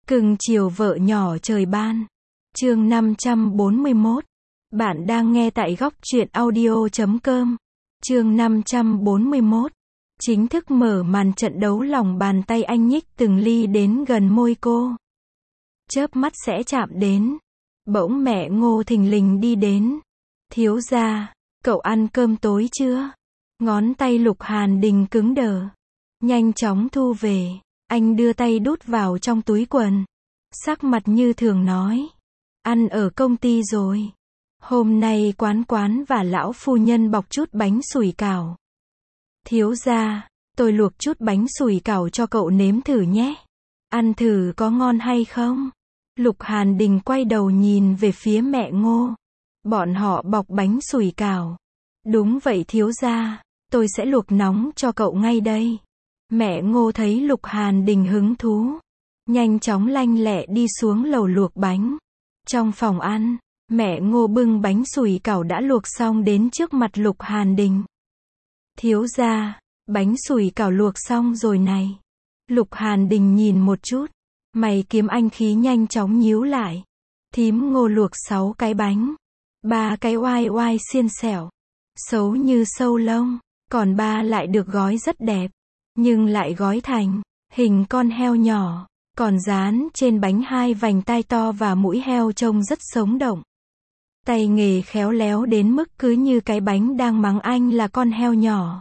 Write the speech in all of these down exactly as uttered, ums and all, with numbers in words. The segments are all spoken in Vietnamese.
Cưng chiều vợ nhỏ trời ban. Chương năm trăm bốn mươi mốt. Bạn đang nghe tại góc truyện audio chấm com. Chương năm trăm bốn mươi mốt. Chính thức mở màn trận đấu, lòng bàn tay anh nhích từng ly đến gần môi cô. Chớp mắt sẽ chạm đến. Bỗng mẹ Ngô thình lình đi đến. Thiếu gia, cậu ăn cơm tối chưa? Ngón tay Lục Hàn Đình cứng đờ. Nhanh chóng thu về. Anh đưa tay đút vào trong túi quần. Sắc mặt như thường nói. Ăn ở công ty rồi. Hôm nay quán quán và lão phu nhân bọc chút bánh sủi cảo. Thiếu gia, tôi luộc chút bánh sủi cảo cho cậu nếm thử nhé. Ăn thử có ngon hay không? Lục Hàn Đình quay đầu nhìn về phía mẹ Ngô. Bọn họ bọc bánh sủi cảo. Đúng vậy thiếu gia, tôi sẽ luộc nóng cho cậu ngay đây. Mẹ Ngô thấy Lục Hàn Đình hứng thú. Nhanh chóng lanh lẹ đi xuống lầu luộc bánh. Trong phòng ăn, mẹ Ngô bưng bánh sủi cảo đã luộc xong đến trước mặt Lục Hàn Đình. Thiếu gia, bánh sủi cảo luộc xong rồi này. Lục Hàn Đình nhìn một chút. Mày kiếm anh khí nhanh chóng nhíu lại. Thím Ngô luộc sáu cái bánh. Ba cái oai oai xiên xẻo. Xấu như sâu lông. Còn ba lại được gói rất đẹp. Nhưng lại gói thành hình con heo nhỏ. Còn dán trên bánh hai vành tai to và mũi heo trông rất sống động. Tay nghề khéo léo đến mức cứ như cái bánh đang mắng anh là con heo nhỏ.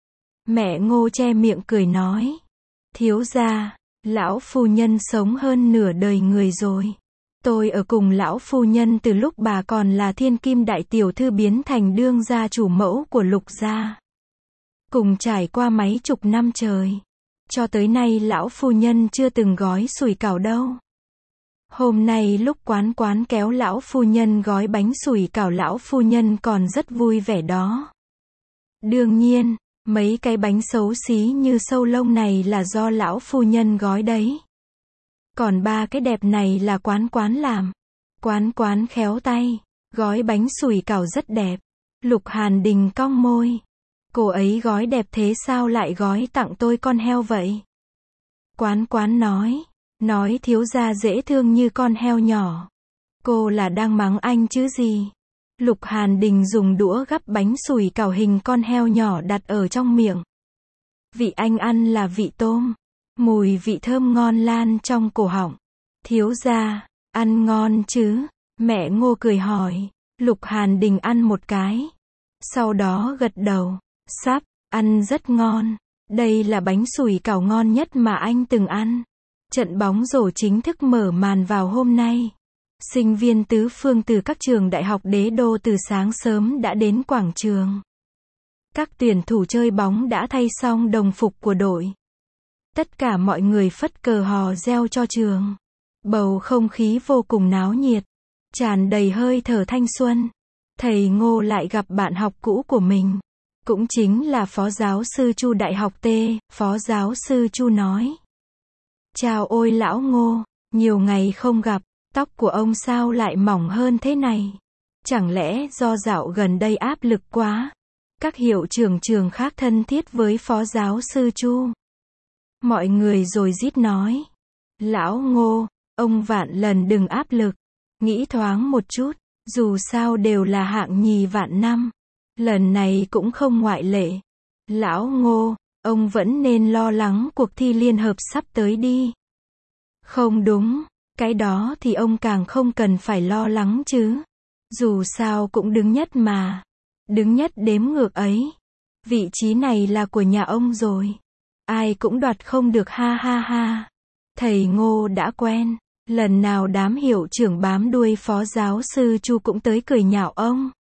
Mẹ Ngô che miệng cười nói. Thiếu gia, lão phu nhân sống hơn nửa đời người rồi. Tôi ở cùng lão phu nhân từ lúc bà còn là thiên kim đại tiểu thư biến thành đương gia chủ mẫu của Lục gia. Cùng trải qua mấy chục năm trời. Cho tới nay lão phu nhân chưa từng gói sủi cảo đâu. Hôm nay lúc quán quán kéo lão phu nhân gói bánh sủi cảo, lão phu nhân còn rất vui vẻ đó. Đương nhiên, mấy cái bánh xấu xí như sâu lông này là do lão phu nhân gói đấy. Còn ba cái đẹp này là quán quán làm. Quán quán khéo tay, gói bánh sủi cảo rất đẹp. Lục Hàn Đình cong môi. Cô ấy gói đẹp thế sao lại gói tặng tôi con heo vậy? Quán quán nói. Nói thiếu gia dễ thương như con heo nhỏ. Cô là đang mắng anh chứ gì? Lục Hàn Đình dùng đũa gắp bánh sủi cảo hình con heo nhỏ đặt ở trong miệng. Vị anh ăn là vị tôm. Mùi vị thơm ngon lan trong cổ họng. Thiếu gia, ăn ngon chứ? Mẹ Ngô cười hỏi. Lục Hàn Đình ăn một cái. Sau đó gật đầu. Sắp, ăn rất ngon. Đây là bánh sủi cảo ngon nhất mà anh từng ăn. Trận bóng rổ chính thức mở màn vào hôm nay. Sinh viên tứ phương từ các trường đại học đế đô từ sáng sớm đã đến quảng trường. Các tuyển thủ chơi bóng đã thay xong đồng phục của đội. Tất cả mọi người phất cờ hò reo cho trường. Bầu không khí vô cùng náo nhiệt. Tràn đầy hơi thở thanh xuân. Thầy Ngô lại gặp bạn học cũ của mình. Cũng chính là Phó Giáo sư Chu Đại học T. Phó Giáo sư Chu nói. Chào ôi lão Ngô, nhiều ngày không gặp, tóc của ông sao lại mỏng hơn thế này? Chẳng lẽ do dạo gần đây áp lực quá? Các hiệu trưởng trường khác thân thiết với Phó Giáo sư Chu. Mọi người rồi rít nói. Lão Ngô, ông vạn lần đừng áp lực. Nghĩ thoáng một chút, dù sao đều là hạng nhì vạn năm. Lần này cũng không ngoại lệ. Lão Ngô, ông vẫn nên lo lắng cuộc thi liên hợp sắp tới đi. Không đúng, cái đó thì ông càng không cần phải lo lắng chứ. Dù sao cũng đứng nhất mà. Đứng nhất đếm ngược ấy. Vị trí này là của nhà ông rồi. Ai cũng đoạt không được ha ha ha. Thầy Ngô đã quen. Lần nào đám hiệu trưởng bám đuôi Phó Giáo sư Chu cũng tới cười nhạo ông.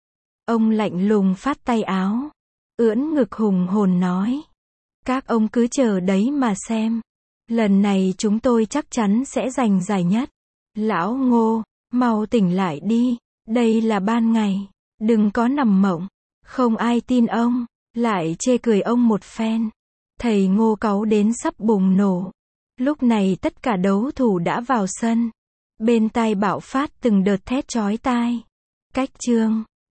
Ông lạnh lùng phát tay áo. Ưỡn ngực hùng hồn nói. Các ông cứ chờ đấy mà xem. Lần này chúng tôi chắc chắn sẽ giành giải nhất. Lão Ngô, mau tỉnh lại đi. Đây là ban ngày. Đừng có nằm mộng. Không ai tin ông. Lại chê cười ông một phen. Thầy Ngô cáu đến sắp bùng nổ. Lúc này tất cả đấu thủ đã vào sân. Bên tai bạo phát từng đợt thét chói tai. Cách chương.